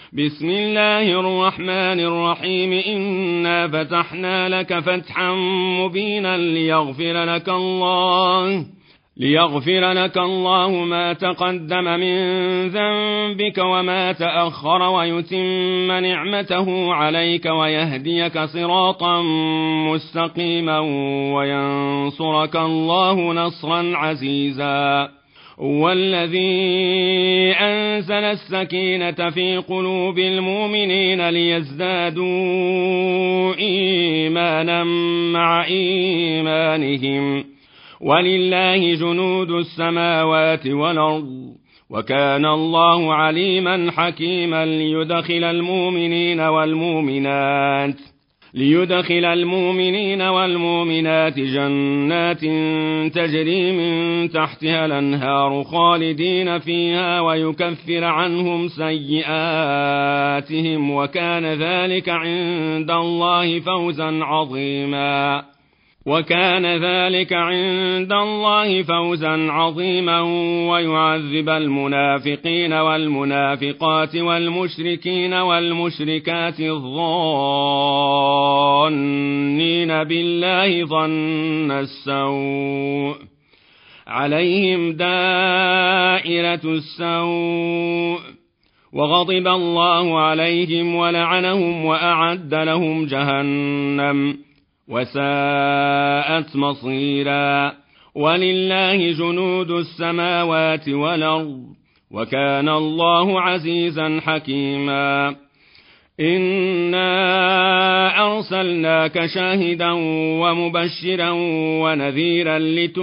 بسم الله الرحمن الرحيم إنا فتحنا لك فتحا مبينا ليغفر لك الله ما تقدم من ذنبك وما تأخر ويتم نعمته عليك ويهديك صراطا مستقيما وينصرك الله نصرا عزيزا. والذي أنزل السكينة في قلوب المؤمنين ليزدادوا إيمانا مع إيمانهم ولله جنود السماوات والأرض وكان الله عليما حكيما. ليدخل المؤمنين والمؤمنات جنات تجري من تحتها الأنهار خالدين فيها ويكفر عنهم سيئاتهم وكان ذلك عند الله فوزا عظيما. ويعذب المنافقين والمنافقات والمشركين والمشركات الظانين بالله ظن السوء عليهم دائرة السوء وغضب الله عليهم ولعنهم وأعد لهم جهنم وساءت مصيرا. ولله جنود السماوات والأرض وكان الله عزيزا حكيما. إنا أرسلناك شاهدا ومبشرا ونذيرا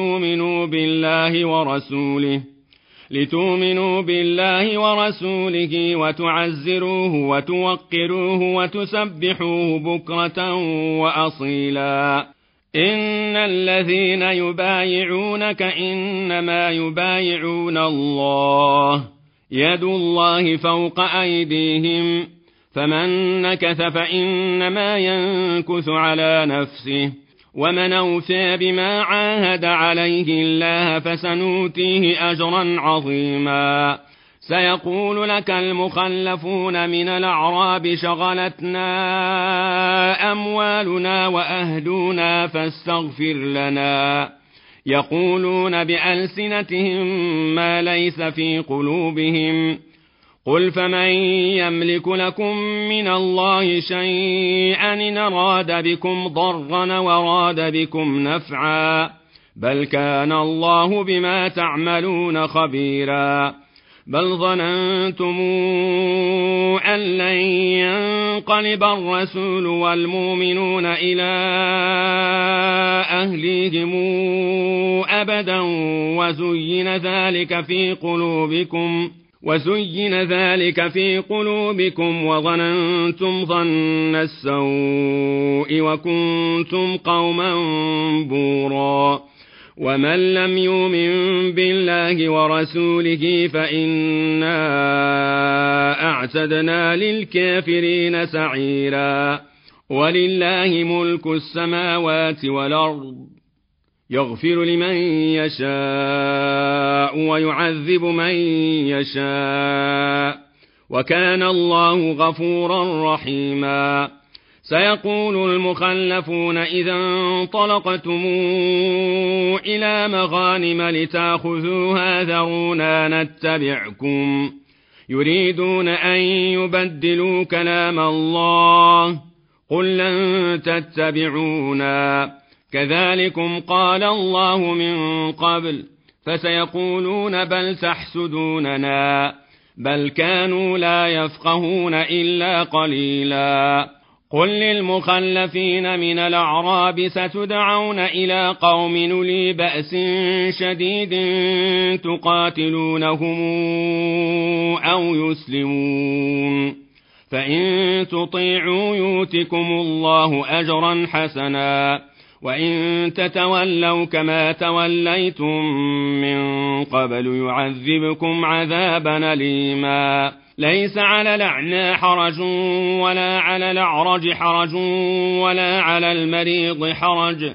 لتؤمنوا بالله ورسوله وتعزروه وتوقروه وتسبحوه بكرة وأصيلا. إن الذين يبايعونك إنما يبايعون الله يد الله فوق أيديهم فمن نكث فإنما ينكث على نفسه ومن أوفى بما عاهد عليه الله فسنؤتيه أجرا عظيما. سيقول لك المخلفون من الأعراب شغلتنا أموالنا وأهلنا فاستغفر لنا يقولون بألسنتهم ما ليس في قلوبهم قل فمن يملك لكم من الله شيئا إن أراد بكم ضرا وراد بكم نفعا بل كان الله بما تعملون خبيرا. بل ظننتم أن لن ينقلب الرسول والمؤمنون إلى أهليهم أبدا وزين ذلك في قلوبكم وظننتم ظن السوء وكنتم قوما بورا. ومن لم يؤمن بالله ورسوله فإنا أعتدنا للكافرين سعيرا. ولله ملك السماوات والأرض يغفر لمن يشاء ويعذب من يشاء وكان الله غفورا رحيما. سيقول المخلفون إذا انطلقتم إلى مغانم لتأخذوها ذرونا نتبعكم يريدون أن يبدلوا كلام الله قل لن تتبعونا كذلكم قال الله من قبل فسيقولون بل تحسدوننا بل كانوا لا يفقهون إلا قليلا. قل للمخلفين من الأعراب ستدعون إلى قوم أولي بأس شديد تقاتلونهم أو يسلمون فإن تطيعوا يؤتكم الله أجرا حسنا وإن تتولوا كما توليتم من قبل يعذبكم عذابا أليما. ليس على الأعمى حرج ولا على الأعرج حرج ولا على المريض حرج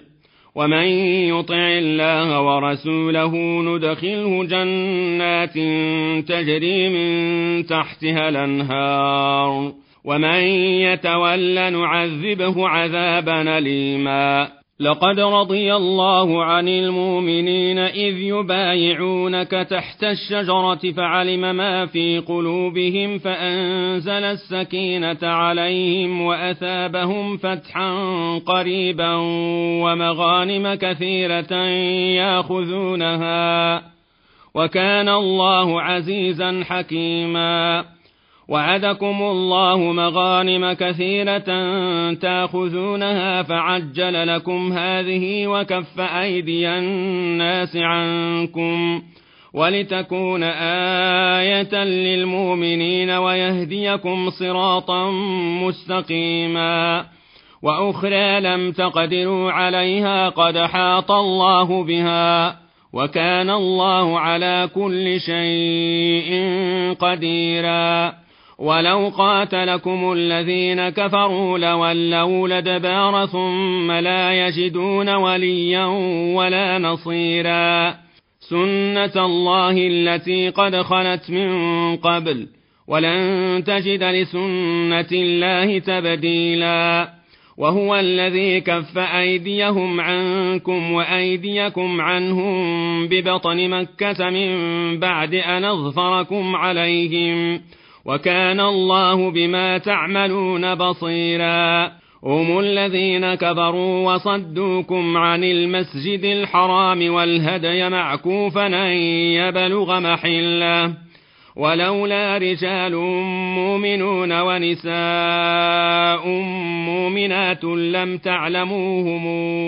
ومن يطع الله ورسوله ندخله جنات تجري من تحتها الأنهار ومن يتول نعذبه عذابا أليما. لقد رضي الله عن المؤمنين إذ يبايعونك تحت الشجرة فعلم ما في قلوبهم فأنزل السكينة عليهم وأثابهم فتحا قريبا ومغانم كثيرة يأخذونها وكان الله عزيزا حكيما. وعدكم الله مغانم كثيرة تأخذونها فعجل لكم هذه وكف أيدي الناس عنكم ولتكون آية للمؤمنين ويهديكم صراطا مستقيما. وأخرى لم تقدروا عليها قد حاط الله بها وكان الله على كل شيء قديرا. ولو قاتلكم الذين كفروا لولوا الأدبار ثم لا يجدون وليا ولا نصيرا. سنة الله التي قد خلت من قبل ولن تجد لسنة الله تبديلا. وهو الذي كف أيديهم عنكم وأيديكم عنهم ببطن مكة من بعد أن أظفركم عليهم وكان الله بما تعملون بصيرا. هم الذين كفروا وصدوكم عن المسجد الحرام والهدي معكوفا أن يبلغ محله ولولا رجال مؤمنون ونساء مؤمنات لم تعلموهم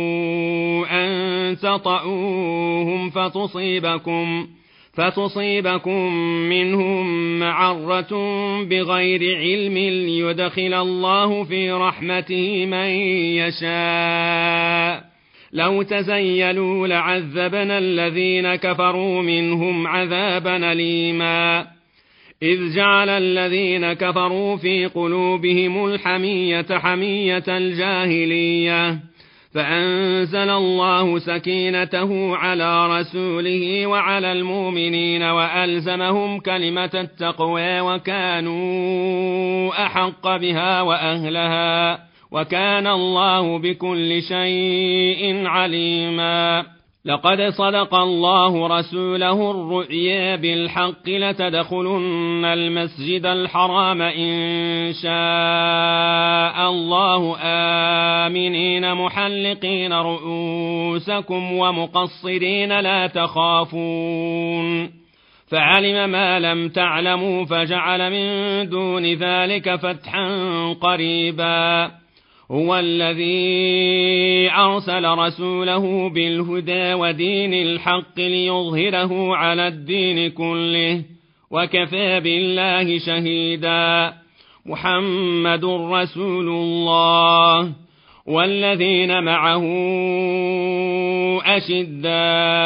أن تطؤوهم فتصيبكم منهم معرة بغير علم ليدخل الله في رحمته من يشاء. لو تزيلوا لعذبنا الذين كفروا منهم عذابا أليما. إذ جعل الذين كفروا في قلوبهم الحمية حمية الجاهلية فأنزل الله سكينته على رسوله وعلى المؤمنين وألزمهم كلمة التقوى وكانوا أحق بها وأهلها وكان الله بكل شيء عليما. لقد صدق الله رسوله الرؤيا بالحق لتدخلن المسجد الحرام إن شاء الله آمنين محلقين رؤوسكم ومقصرين لا تخافون فعلم ما لم تعلموا فجعل من دون ذلك فتحا قريبا. هو الذي أرسل رسوله بالهدى ودين الحق ليظهره على الدين كله وكفى بالله شهيدا. محمد رسول الله والذين معه أشداء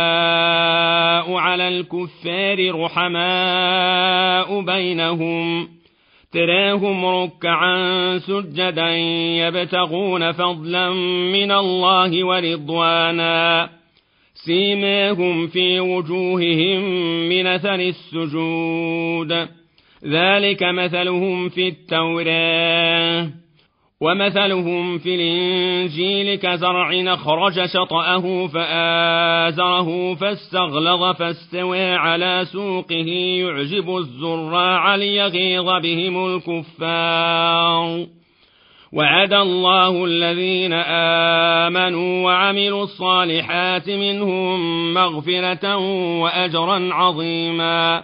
على الكفار رحماء بينهم تراهم ركعا سجدا يبتغون فضلا من الله ورضوانا سيماهم في وجوههم من أثر السجود ذلك مثلهم في التوراة ومثلهم في الإنجيل كزرع أخرج شطأه فآزره فاستغلظ فاستوى على سوقه يعجب الزراع ليغيظ بهم الكفار. وعد الله الذين آمنوا وعملوا الصالحات منهم مغفرة وأجرا عظيما.